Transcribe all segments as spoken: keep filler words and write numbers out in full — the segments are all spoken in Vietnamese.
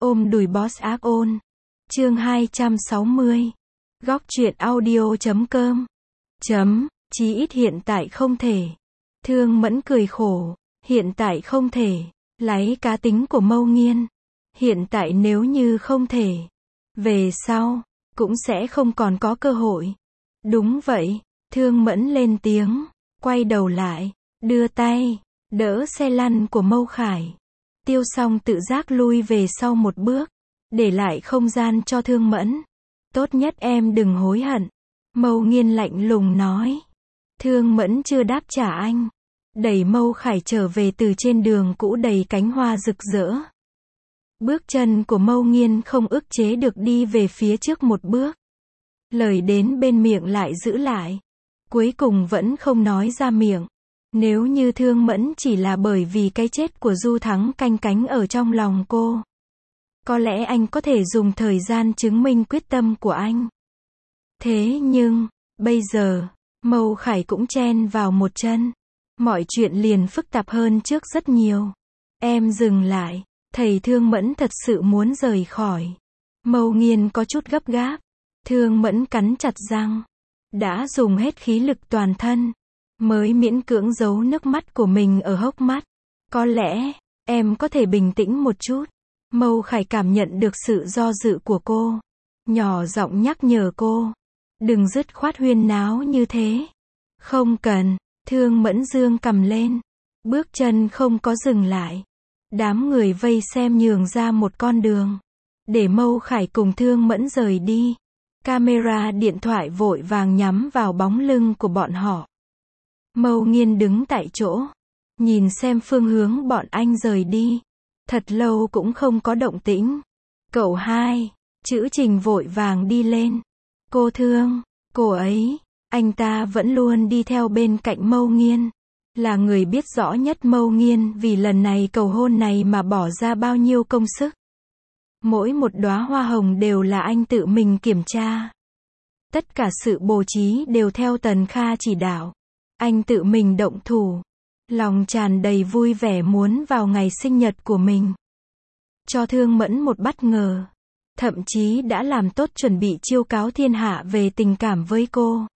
Ôm đùi boss ác ôn. Chương hai trăm sáu mươi. Góc truyện audio chấm com. Chấm, chí ít hiện tại không thể. Thương Mẫn cười khổ, hiện tại không thể. Lấy cá tính của Mâu Nghiên. Hiện tại nếu như không thể, về sau, cũng sẽ không còn có cơ hội. Đúng vậy, Thương Mẫn lên tiếng, quay đầu lại, đưa tay, đỡ xe lăn của Mâu Khải. Tiêu Song tự giác lui về sau một bước, để lại không gian cho Thương Mẫn. Tốt nhất em đừng hối hận. Mâu Nghiên lạnh lùng nói. Thương Mẫn chưa đáp trả anh, đẩy Mâu Khải trở về từ trên đường cũ đầy cánh hoa rực rỡ. Bước chân của Mâu Nghiên không ức chế được đi về phía trước một bước. Lời đến bên miệng lại giữ lại. Cuối cùng vẫn không nói ra miệng. Nếu như Thương Mẫn chỉ là bởi vì cái chết của Du Thắng canh cánh ở trong lòng cô, có lẽ anh có thể dùng thời gian chứng minh quyết tâm của anh. Thế nhưng, bây giờ, Mâu Khải cũng chen vào một chân. Mọi chuyện liền phức tạp hơn trước rất nhiều. Em dừng lại. Thầy Thương Mẫn thật sự muốn rời khỏi. Mâu Nghiên có chút gấp gáp. Thương Mẫn cắn chặt răng. Đã dùng hết khí lực toàn thân, mới miễn cưỡng giấu nước mắt của mình ở hốc mắt. Có lẽ, em có thể bình tĩnh một chút. Mâu Khải cảm nhận được sự do dự của cô. Nhỏ giọng nhắc nhở cô. Đừng dứt khoát huyên náo như thế. Không cần. Thương Mẫn dương cầm lên. Bước chân không có dừng lại. Đám người vây xem nhường ra một con đường, để Mâu Khải cùng Thương Mẫn rời đi. Camera điện thoại vội vàng nhắm vào bóng lưng của bọn họ. Mâu Nghiên đứng tại chỗ, nhìn xem phương hướng bọn anh rời đi. Thật lâu cũng không có động tĩnh. Cậu hai, Chữ Trình vội vàng đi lên. Cô Thương, cô ấy, anh ta vẫn luôn đi theo bên cạnh Mâu Nghiên. Là người biết rõ nhất Mâu Nghiên vì lần này cầu hôn này mà bỏ ra bao nhiêu công sức. Mỗi một đóa hoa hồng đều là anh tự mình kiểm tra. Tất cả sự bố trí đều theo Tần Kha chỉ đạo. Anh tự mình động thủ. Lòng tràn đầy vui vẻ muốn vào ngày sinh nhật của mình. Cho Thương Mẫn một bất ngờ. Thậm chí đã làm tốt chuẩn bị chiêu cáo thiên hạ về tình cảm với cô.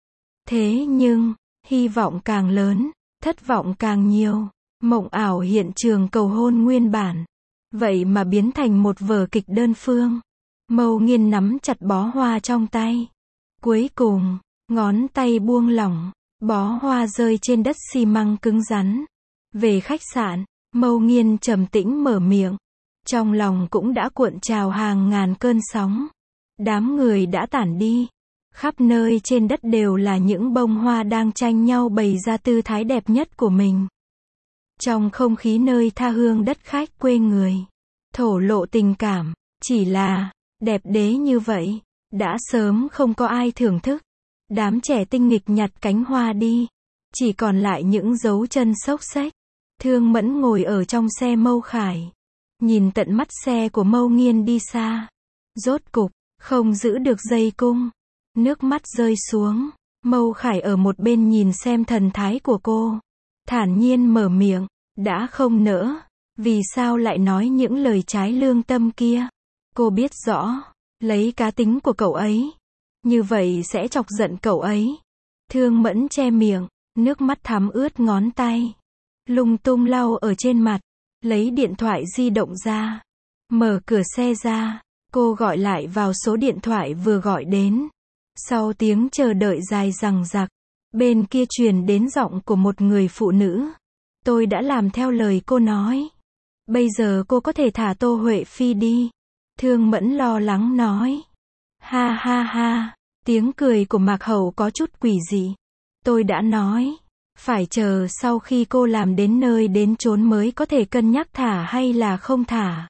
Thế nhưng, hy vọng càng lớn, thất vọng càng nhiều. Mộng ảo hiện trường cầu hôn nguyên bản, vậy mà biến thành một vở kịch đơn phương. Mâu Nghiên nắm chặt bó hoa trong tay. Cuối cùng, ngón tay buông lỏng, bó hoa rơi trên đất xi măng cứng rắn. Về khách sạn, Mâu Nghiên trầm tĩnh mở miệng. Trong lòng cũng đã cuộn trào hàng ngàn cơn sóng. Đám người đã tản đi. Khắp nơi trên đất đều là những bông hoa đang tranh nhau bày ra tư thái đẹp nhất của mình. Trong không khí nơi tha hương đất khách quê người, thổ lộ tình cảm, chỉ là, đẹp đế như vậy, đã sớm không có ai thưởng thức. Đám trẻ tinh nghịch nhặt cánh hoa đi, chỉ còn lại những dấu chân xốc xếch. Thương Mẫn ngồi ở trong xe Mâu Khải, nhìn tận mắt xe của Mâu Nghiên đi xa. Rốt cục, không giữ được dây cung. Nước mắt rơi xuống. Mâu Khải ở một bên nhìn xem thần thái của cô, thản nhiên mở miệng. Đã không nỡ, vì sao lại nói những lời trái lương tâm kia? Cô biết rõ, lấy cá tính của cậu ấy, như vậy sẽ chọc giận cậu ấy. Thương Mẫn che miệng, nước mắt thấm ướt ngón tay, lung tung lau ở trên mặt, lấy điện thoại di động ra, mở cửa xe ra, cô gọi lại vào số điện thoại vừa gọi đến. Sau tiếng chờ đợi dài dằng dặc, bên kia truyền đến giọng của một người phụ nữ. Tôi đã làm theo lời cô nói. Bây giờ cô có thể thả Tô Huệ Phi đi. Thương Mẫn lo lắng nói. Ha ha ha, tiếng cười của Mạc Hậu có chút quỷ dị. Tôi đã nói, phải chờ sau khi cô làm đến nơi đến chốn mới có thể cân nhắc thả hay là không thả.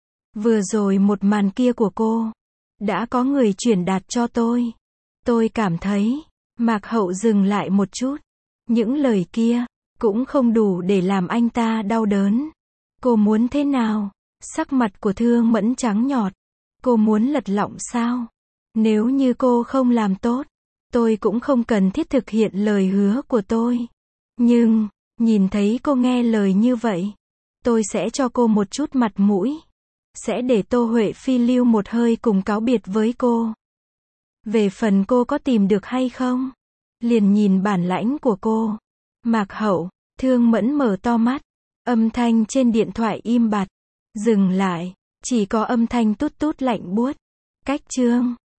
Vừa rồi một màn kia của cô, đã có người chuyển đạt cho tôi. Tôi cảm thấy, Mạc Hậu dừng lại một chút. Những lời kia, cũng không đủ để làm anh ta đau đớn. Cô muốn thế nào? Sắc mặt của Thương Mẫn trắng nhọt. Cô muốn lật lọng sao? Nếu như cô không làm tốt, tôi cũng không cần thiết thực hiện lời hứa của tôi. Nhưng, nhìn thấy cô nghe lời như vậy, tôi sẽ cho cô một chút mặt mũi. sẽ để Tô Huệ Phi lưu một hơi cùng cáo biệt với cô. Về phần cô có tìm được hay không, liền nhìn bản lãnh của cô. Mạc Hậu, Thương Mẫn mở to mắt. Âm thanh trên điện thoại im bặt. Dừng lại. Chỉ có âm thanh tút tút lạnh buốt. Cách chương.